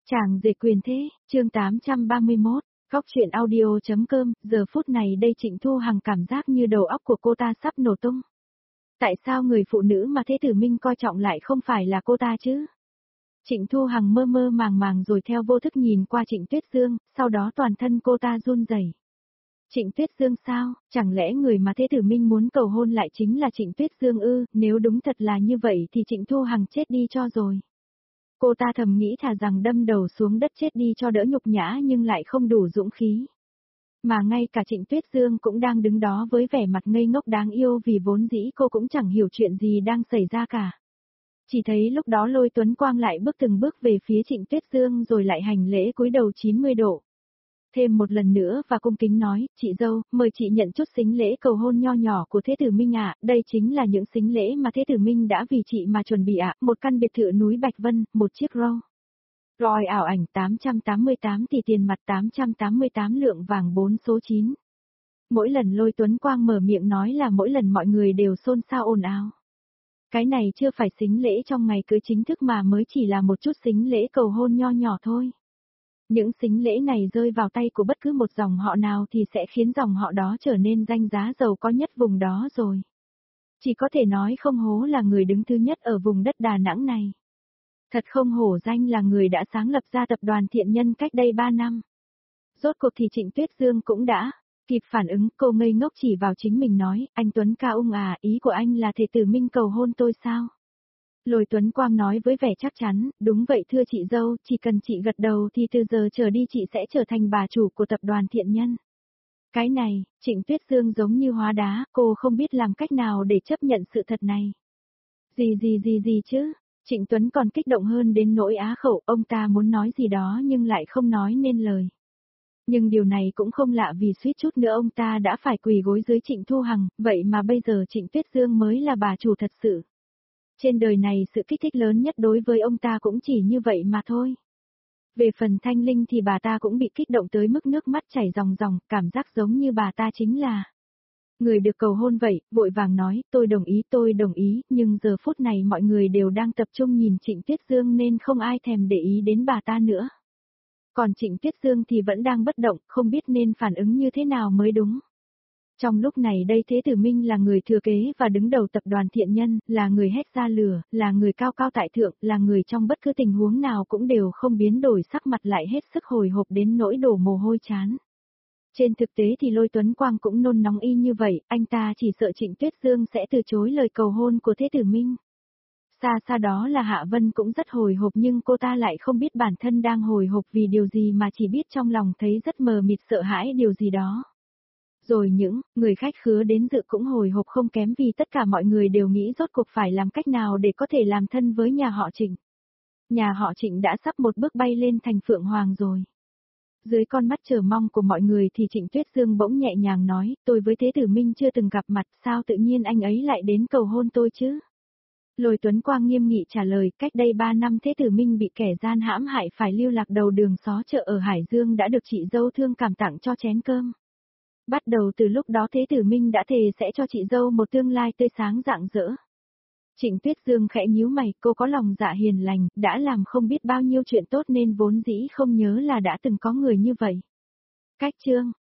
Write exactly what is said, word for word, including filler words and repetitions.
Chàng rể quyền thế, chương tám trăm ba mươi mốt, Góc truyện audio.com, giờ phút này đây Trịnh Thu Hằng cảm giác như đầu óc của cô ta sắp nổ tung. Tại sao người phụ nữ mà Thế Tử Minh coi trọng lại không phải là cô ta chứ? Trịnh Thu Hằng mơ mơ màng màng rồi theo vô thức nhìn qua Trịnh Tuyết Dương, sau đó toàn thân cô ta run rẩy. Trịnh Tuyết Dương sao, chẳng lẽ người mà Thế Tử Minh muốn cầu hôn lại chính là Trịnh Tuyết Dương ư? Nếu đúng thật là như vậy thì Trịnh Thu Hằng chết đi cho rồi. Cô ta thầm nghĩ thà rằng đâm đầu xuống đất chết đi cho đỡ nhục nhã nhưng lại không đủ dũng khí. Mà ngay cả Trịnh Tuyết Dương cũng đang đứng đó với vẻ mặt ngây ngốc đáng yêu vì vốn dĩ cô cũng chẳng hiểu chuyện gì đang xảy ra cả. Chỉ thấy lúc đó Lôi Tuấn Quang lại bước từng bước về phía Trịnh Tuyết Dương rồi lại hành lễ cúi đầu chín mươi độ. Thêm một lần nữa và cung kính nói, chị dâu, mời chị nhận chút sính lễ cầu hôn nho nhỏ của Thế Tử Minh ạ, đây chính là những sính lễ mà Thế Tử Minh đã vì chị mà chuẩn bị ạ, một căn biệt thự núi Bạch Vân, một chiếc Rolls Royce ảo ảnh tám trăm tám mươi tám tỷ tiền mặt tám trăm tám mươi tám lượng vàng bốn số chín. Mỗi lần Lôi Tuấn Quang mở miệng nói là mỗi lần mọi người đều xôn xao ồn ào. Cái này chưa phải sính lễ trong ngày cưới chính thức mà mới chỉ là một chút sính lễ cầu hôn nho nhỏ thôi. Những sính lễ này rơi vào tay của bất cứ một dòng họ nào thì sẽ khiến dòng họ đó trở nên danh giá giàu có nhất vùng đó rồi. Chỉ có thể nói không hố là người đứng thứ nhất ở vùng đất Đà Nẵng này. Thật không hổ danh là người đã sáng lập ra tập đoàn Thiện Nhân cách đây ba năm. Rốt cuộc thì Trịnh Tuyết Dương cũng đã kịp phản ứng, cô ngây ngốc chỉ vào chính mình nói, anh Tuấn ca ung à, ý của anh là Thế Tử Minh cầu hôn tôi sao? Lôi Tuấn Quang nói với vẻ chắc chắn, đúng vậy thưa chị dâu, chỉ cần chị gật đầu thì từ giờ trở đi chị sẽ trở thành bà chủ của tập đoàn Thiện Nhân. Cái này, Trịnh Tuyết Dương giống như hóa đá, cô không biết làm cách nào để chấp nhận sự thật này. Gì gì gì gì chứ, Trịnh Tuấn còn kích động hơn đến nỗi á khẩu, ông ta muốn nói gì đó nhưng lại không nói nên lời. Nhưng điều này cũng không lạ vì suýt chút nữa ông ta đã phải quỳ gối dưới Trịnh Thu Hằng, vậy mà bây giờ Trịnh Tuyết Dương mới là bà chủ thật sự. Trên đời này sự kích thích lớn nhất đối với ông ta cũng chỉ như vậy mà thôi. Về phần Thanh Linh thì bà ta cũng bị kích động tới mức nước mắt chảy ròng ròng, cảm giác giống như bà ta chính là người được cầu hôn vậy, vội vàng nói, tôi đồng ý tôi đồng ý, nhưng giờ phút này mọi người đều đang tập trung nhìn Trịnh Tuyết Dương nên không ai thèm để ý đến bà ta nữa. Còn Trịnh Tuyết Dương thì vẫn đang bất động, không biết nên phản ứng như thế nào mới đúng. Trong lúc này đây Thế Tử Minh là người thừa kế và đứng đầu tập đoàn Thiện Nhân, là người hét ra lửa, là người cao cao tại thượng, là người trong bất cứ tình huống nào cũng đều không biến đổi sắc mặt lại hết sức hồi hộp đến nỗi đổ mồ hôi chán. Trên thực tế thì Lôi Tuấn Quang cũng nôn nóng y như vậy, anh ta chỉ sợ Trịnh Tuyết Dương sẽ từ chối lời cầu hôn của Thế Tử Minh. Xa xa đó là Hạ Vân cũng rất hồi hộp nhưng cô ta lại không biết bản thân đang hồi hộp vì điều gì mà chỉ biết trong lòng thấy rất mờ mịt sợ hãi điều gì đó. Rồi những người khách khứa đến dự cũng hồi hộp không kém vì tất cả mọi người đều nghĩ rốt cuộc phải làm cách nào để có thể làm thân với nhà họ Trịnh. Nhà họ Trịnh đã sắp một bước bay lên thành Phượng Hoàng rồi. Dưới con mắt chờ mong của mọi người thì Trịnh Tuyết Dương bỗng nhẹ nhàng nói, tôi với Thế Tử Minh chưa từng gặp mặt, sao tự nhiên anh ấy lại đến cầu hôn tôi chứ? Lôi Tuấn Quang nghiêm nghị trả lời, cách đây ba năm Thế Tử Minh bị kẻ gian hãm hại phải lưu lạc đầu đường xó chợ ở Hải Dương đã được chị dâu thương cảm tặng cho chén cơm. Bắt đầu từ lúc đó Thế Tử Minh đã thề sẽ cho chị dâu một tương lai tươi sáng rạng rỡ. Trịnh Tuyết Dương khẽ nhíu mày, cô có lòng dạ hiền lành, đã làm không biết bao nhiêu chuyện tốt nên vốn dĩ không nhớ là đã từng có người như vậy. Cách chương,